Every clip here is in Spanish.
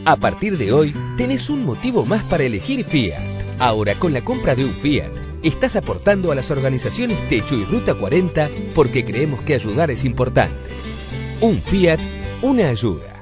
A partir de hoy, tenés un motivo más para elegir Fiat. Ahora, con la compra de un Fiat, estás aportando a las organizaciones Techo y Ruta 40 porque creemos que ayudar es importante. Un Fiat, una ayuda.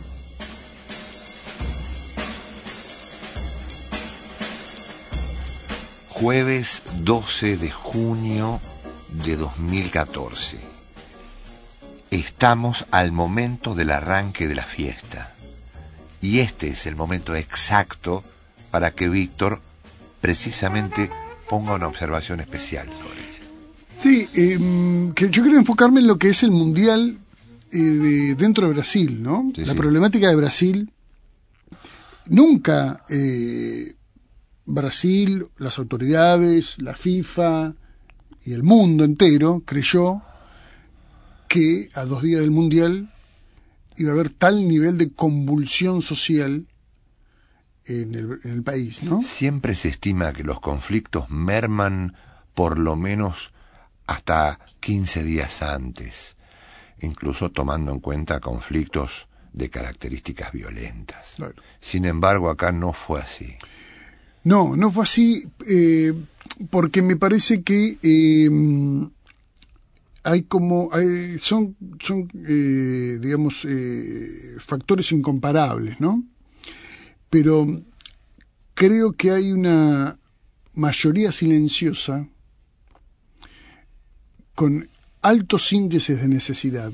Jueves 12 de junio de 2014. Estamos al momento del arranque de la fiesta. Y este es el momento exacto para que Víctor precisamente ponga una observación especial sobre ella. Sí, que yo quiero enfocarme en lo que es el Mundial dentro de Brasil, ¿no? Sí, la sí. problemática de Brasil. Nunca Brasil, las autoridades, la FIFA y el mundo entero creyó que a 2 días del Mundial iba a haber tal nivel de convulsión social en el país, ¿no? Siempre se estima que los conflictos merman por lo menos hasta 15 días antes, incluso tomando en cuenta conflictos de características violentas. Claro. Sin embargo, acá no fue así. No fue así, porque me parece que son digamos, factores incomparables, ¿no? Pero creo que hay una mayoría silenciosa con altos índices de necesidad,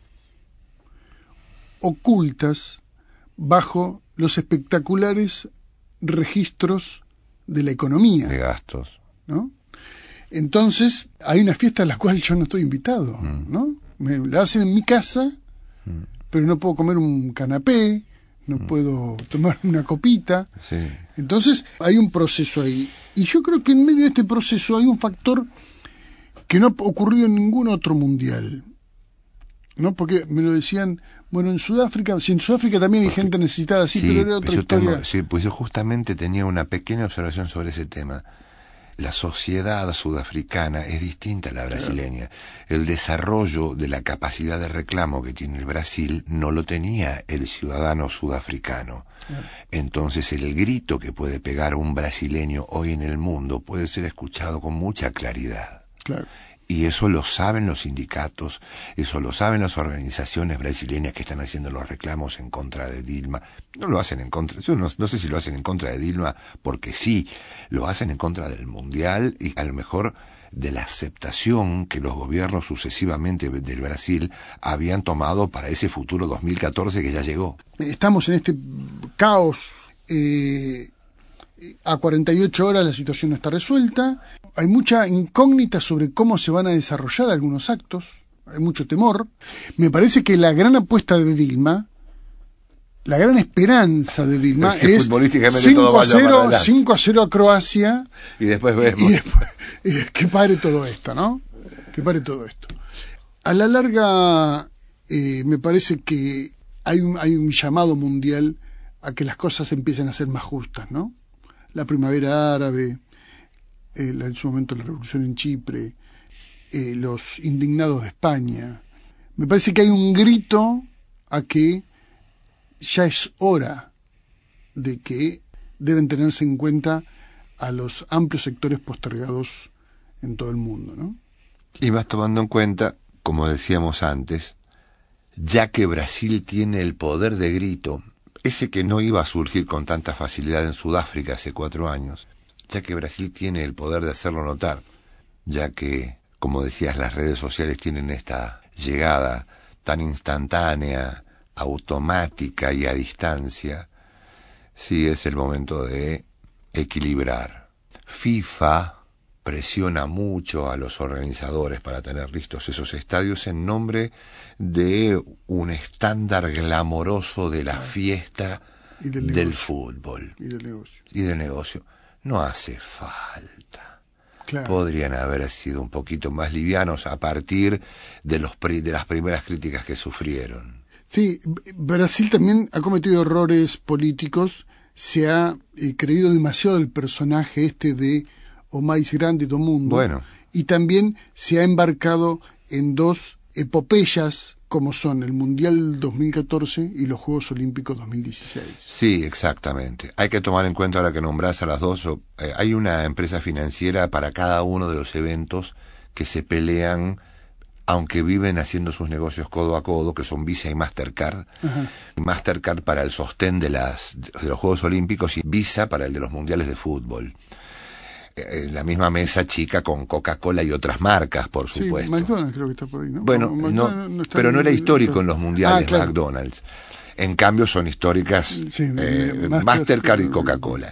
ocultas bajo los espectaculares registros de la economía, De gastos. ¿no? Entonces, hay una fiesta a la cual yo no estoy invitado, ¿no? Me la hacen en mi casa, pero no puedo comer un canapé, no puedo tomar una copita. Sí. Entonces, hay un proceso ahí. Y yo creo que en medio de este proceso hay un factor que no ha ocurrido en ningún otro mundial, ¿no? Porque me lo decían, bueno, en Sudáfrica también hay gente necesitada, sí, pero era otra historia. Pues yo justamente tenía una pequeña observación sobre ese tema. La sociedad sudafricana es distinta a la brasileña. El desarrollo de la capacidad de reclamo que tiene el Brasil no lo tenía el ciudadano sudafricano. Entonces el grito que puede pegar un brasileño hoy en el mundo puede ser escuchado con mucha claridad. Claro. Y eso lo saben los sindicatos, eso lo saben las organizaciones brasileñas que están haciendo los reclamos en contra de Dilma. No lo hacen en contra, yo no sé si lo hacen en contra de Dilma porque sí, lo hacen en contra del Mundial y a lo mejor de la aceptación que los gobiernos sucesivamente del Brasil habían tomado para ese futuro 2014 que ya llegó. Estamos en este caos. A 48 horas la situación no está resuelta. Hay mucha incógnita sobre cómo se van a desarrollar algunos actos. Hay mucho temor. Me parece que la gran apuesta de Dilma, la gran esperanza de Dilma es 5-0 a Croacia. Y después vemos. Y que pare todo esto, ¿no? Que pare todo esto. A la larga, me parece que hay un llamado mundial a que las cosas empiecen a ser más justas, ¿no? La primavera árabe, en su momento la revolución en Chipre, los indignados de España. Me parece que hay un grito a que ya es hora de que deben tenerse en cuenta a los amplios sectores postergados en todo el mundo, ¿no? Y más tomando en cuenta, como decíamos antes, ya que Brasil tiene el poder de grito, ese que no iba a surgir con tanta facilidad en Sudáfrica hace 4 años, ya que Brasil tiene el poder de hacerlo notar, ya que, como decías, las redes sociales tienen esta llegada tan instantánea, automática y a distancia, sí es el momento de equilibrar. FIFA presiona mucho a los organizadores para tener listos esos estadios en nombre de un estándar glamoroso de la fiesta Y del fútbol y del negocio. y del negocio. No hace falta. Claro. Podrían haber sido un poquito más livianos a partir de las primeras críticas que sufrieron. Sí, Brasil también ha cometido errores políticos, se ha creído demasiado el personaje de o más grande do mundo. Bueno. Y también se ha embarcado en 2 epopeyas como son el Mundial 2014 y los Juegos Olímpicos 2016. Sí, exactamente. Hay que tomar en cuenta, ahora que nombrás a las dos, hay una empresa financiera para cada uno de los eventos que se pelean, aunque viven haciendo sus negocios codo a codo, que son Visa y Mastercard. Ajá. Mastercard para el sostén de los Juegos Olímpicos y Visa para el de los Mundiales de Fútbol. La misma mesa chica con Coca-Cola y otras marcas, por supuesto. Sí, McDonald's creo que está por ahí, ¿no? Bueno, no está, pero no era histórico en los mundiales, claro. McDonald's. En cambio son históricas, sí, Mastercard y Coca-Cola.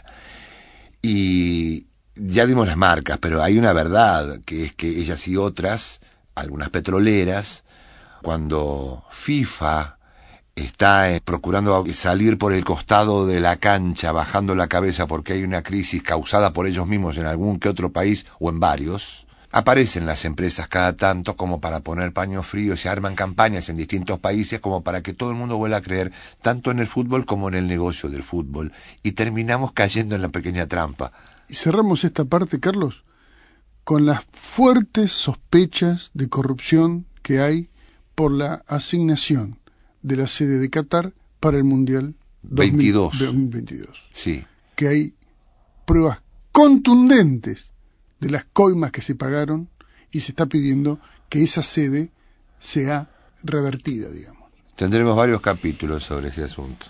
Y ya dimos las marcas, pero hay una verdad, que es que ellas y otras, algunas petroleras, cuando FIFA está procurando salir por el costado de la cancha, bajando la cabeza porque hay una crisis causada por ellos mismos en algún que otro país o en varios, aparecen las empresas cada tanto como para poner paños fríos, se arman campañas en distintos países como para que todo el mundo vuelva a creer tanto en el fútbol como en el negocio del fútbol, y terminamos cayendo en la pequeña trampa. Y cerramos esta parte, Carlos, con las fuertes sospechas de corrupción que hay por la asignación de la sede de Qatar para el Mundial 2022. Sí. Que hay pruebas contundentes de las coimas que se pagaron y se está pidiendo que esa sede sea revertida, digamos. Tendremos varios capítulos sobre ese asunto.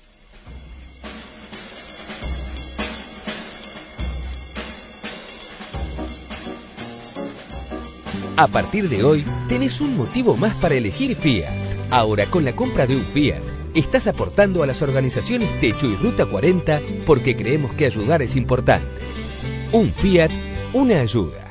A partir de hoy, tenés un motivo más para elegir Fiat. Ahora, con la compra de un Fiat, estás aportando a las organizaciones Techo y Ruta 40 porque creemos que ayudar es importante. Un Fiat, una ayuda.